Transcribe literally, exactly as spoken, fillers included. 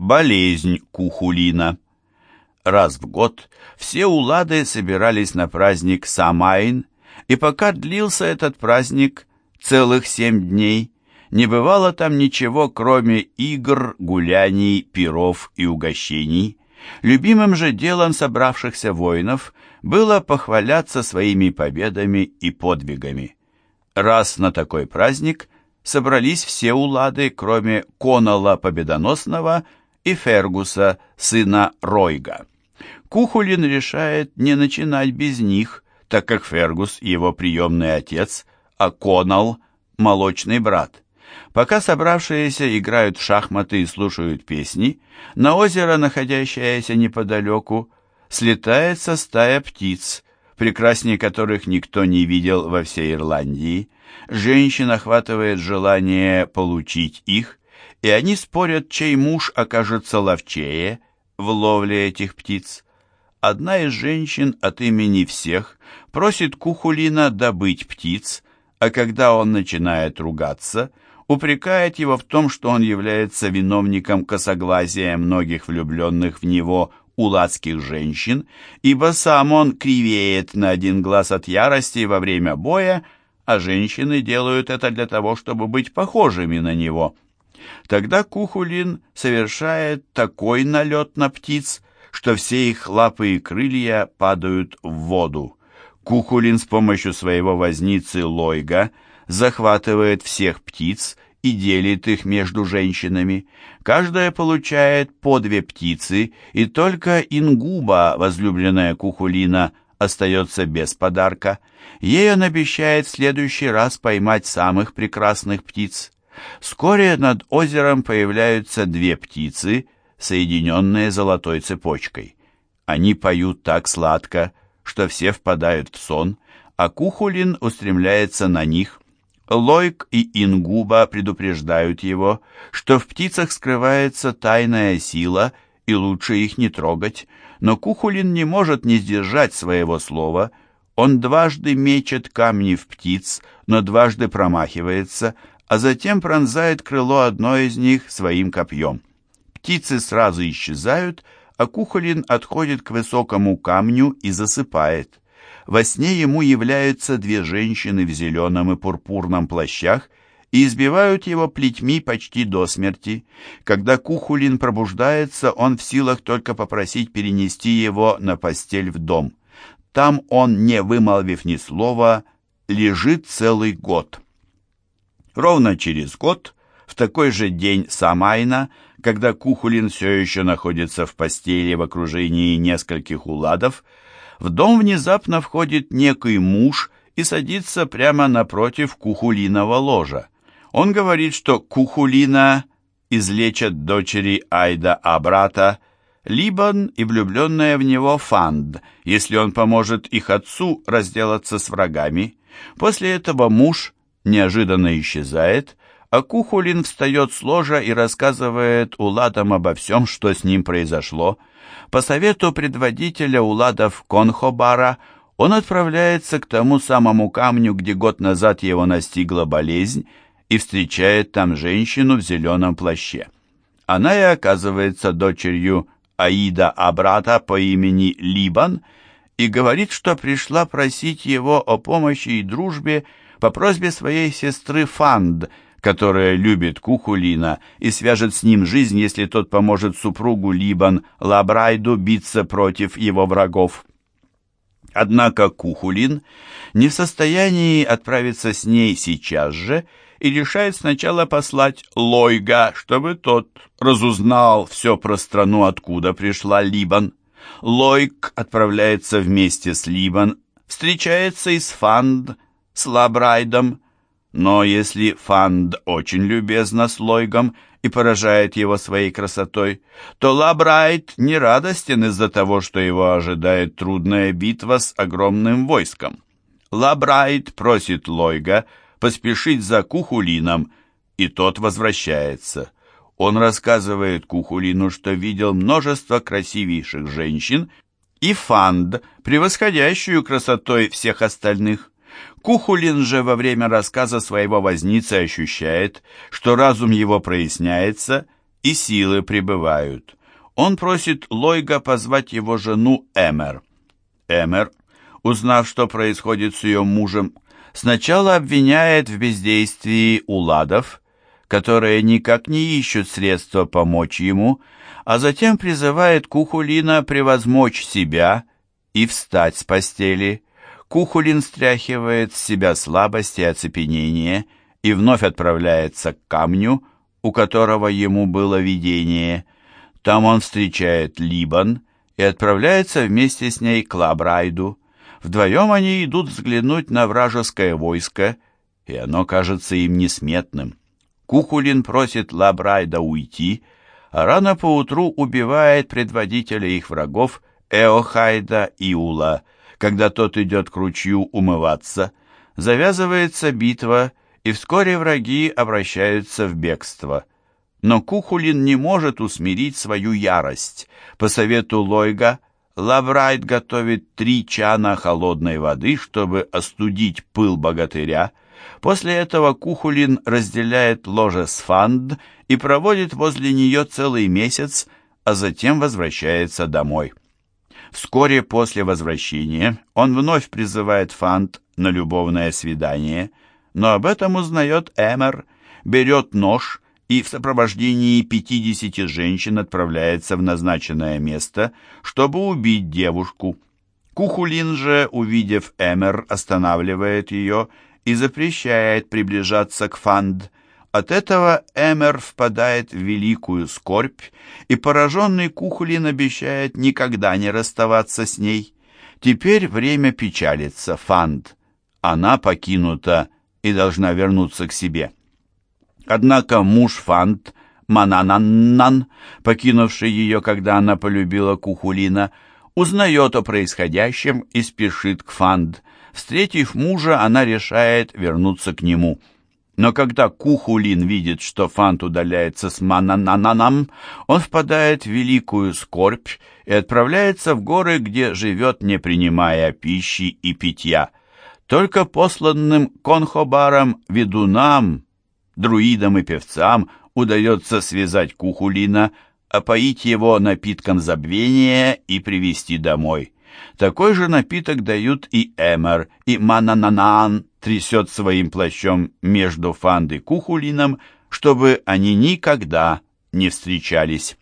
Болезнь Кухулина. Раз в год все улады собирались на праздник Самайн, и пока длился этот праздник, целых семь дней, не бывало там ничего, кроме игр, гуляний, пиров и угощений. Любимым же делом собравшихся воинов было похваляться своими победами и подвигами. Раз на такой праздник собрались все улады, кроме Конала Победоносного и Фергуса, сына Ройга. Кухулин решает не начинать без них, так как Фергус — его приемный отец, а Конал — молочный брат. Пока собравшиеся играют в шахматы и слушают песни, на озеро, находящееся неподалеку, слетается стая птиц, прекраснее которых никто не видел во всей Ирландии. Женщин охватывает желание получить их, и они спорят, чей муж окажется ловчее в ловле этих птиц. Одна из женщин от имени всех просит Кухулина добыть птиц, а когда он начинает ругаться, упрекает его в том, что он является виновником косоглазия многих влюбленных в него уладских женщин, ибо сам он кривеет на один глаз от ярости во время боя, а женщины делают это для того, чтобы быть похожими на него. Тогда Кухулин совершает такой налет на птиц, что все их лапы и крылья падают в воду. Кухулин с помощью своего возницы Лойга захватывает всех птиц и делит их между женщинами. Каждая получает по две птицы, и только Ингуба, возлюбленная Кухулина, остается без подарка. Ей он обещает в следующий раз поймать самых прекрасных птиц. Вскоре над озером появляются две птицы, соединенные золотой цепочкой. Они поют так сладко, что все впадают в сон, а Кухулин устремляется на них. Лойг и Ингуба предупреждают его, что в птицах скрывается тайная сила, и лучше их не трогать, но Кухулин не может не сдержать своего слова. Он дважды мечет камни в птиц, но дважды промахивается, а затем пронзает крыло одной из них своим копьем. Птицы сразу исчезают, а Кухулин отходит к высокому камню и засыпает. Во сне ему являются две женщины в зеленом и пурпурном плащах и избивают его плетьми почти до смерти. Когда Кухулин пробуждается, он в силах только попросить перенести его на постель в дом. Там он, не вымолвив ни слова, лежит целый год. Ровно через год, в такой же день Самайна, когда Кухулин все еще находится в постели в окружении нескольких уладов, в дом внезапно входит некий муж и садится прямо напротив Кухулиного ложа. Он говорит, что Кухулина излечат дочери Айда Абрата, Либан и влюбленная в него Фанд, если он поможет их отцу разделаться с врагами. После этого муж неожиданно исчезает, а Кухулин встает с ложа и рассказывает уладам обо всем, что с ним произошло. По совету предводителя уладов Конхобара он отправляется к тому самому камню, где год назад его настигла болезнь, и встречает там женщину в зеленом плаще. Она и оказывается дочерью Аида Абрата по имени Либан и говорит, что пришла просить его о помощи и дружбе по просьбе своей сестры Фанд, которая любит Кухулина и свяжет с ним жизнь, если тот поможет супругу Либан Лабрайду биться против его врагов. Однако Кухулин не в состоянии отправиться с ней сейчас же и решает сначала послать Лойга, чтобы тот разузнал все про страну, откуда пришла Либан. Лойг отправляется вместе с Либан, встречается и с Фанд, с Лабрайдом, но если Фанд очень любезна с Лойгом и поражает его своей красотой, то Лабрайд не радостен из-за того, что его ожидает трудная битва с огромным войском. Лабрайд просит Лойга поспешить за Кухулином, и тот возвращается. Он рассказывает Кухулину, что видел множество красивейших женщин и Фанд, превосходящую красотой всех остальных. Кухулин же во время рассказа своего возницы ощущает, что разум его проясняется, и силы прибывают. Он просит Лойга позвать его жену Эмер. Эмер, узнав, что происходит с ее мужем, сначала обвиняет в бездействии уладов, которые никак не ищут средства помочь ему, а затем призывает Кухулина превозмочь себя и встать с постели. Кухулин стряхивает с себя слабость и оцепенение и вновь отправляется к камню, у которого ему было видение. Там он встречает Либан и отправляется вместе с ней к Лабрайду. Вдвоем они идут взглянуть на вражеское войско, и оно кажется им несметным. Кухулин просит Лабрайда уйти, а рано поутру убивает предводителя их врагов Эохайда Иула. Когда тот идет к ручью умываться, завязывается битва, и вскоре враги обращаются в бегство. Но Кухулин не может усмирить свою ярость. По совету Лойга, Лабрайд готовит три чана холодной воды, чтобы остудить пыл богатыря. После этого Кухулин разделяет ложе с Фанд и проводит возле нее целый месяц, а затем возвращается домой. Вскоре после возвращения он вновь призывает Фанд на любовное свидание, но об этом узнает Эмер, берет нож и в сопровождении пятидесяти женщин отправляется в назначенное место, чтобы убить девушку. Кухулин же, увидев Эмер, останавливает ее и запрещает приближаться к Фанд. От этого Эмер впадает в великую скорбь, и пораженный Кухулин обещает никогда не расставаться с ней. Теперь время печалится Фанд. Она покинута и должна вернуться к себе. Однако муж Фанд, Манананнан, покинувший ее, когда она полюбила Кухулина, узнает о происходящем и спешит к Фанд. Встретив мужа, она решает вернуться к нему. Но когда Кухулин видит, что Фанд удаляется с Мананананом, он впадает в великую скорбь и отправляется в горы, где живет, не принимая пищи и питья. Только посланным Конхобарам, ведунам, друидам и певцам удается связать Кухулина, опоить его напитком забвения и привести домой. Такой же напиток дают и Эмер, и Манананан трясет своим плащом между Фанд и Кухулином, чтобы они никогда не встречались.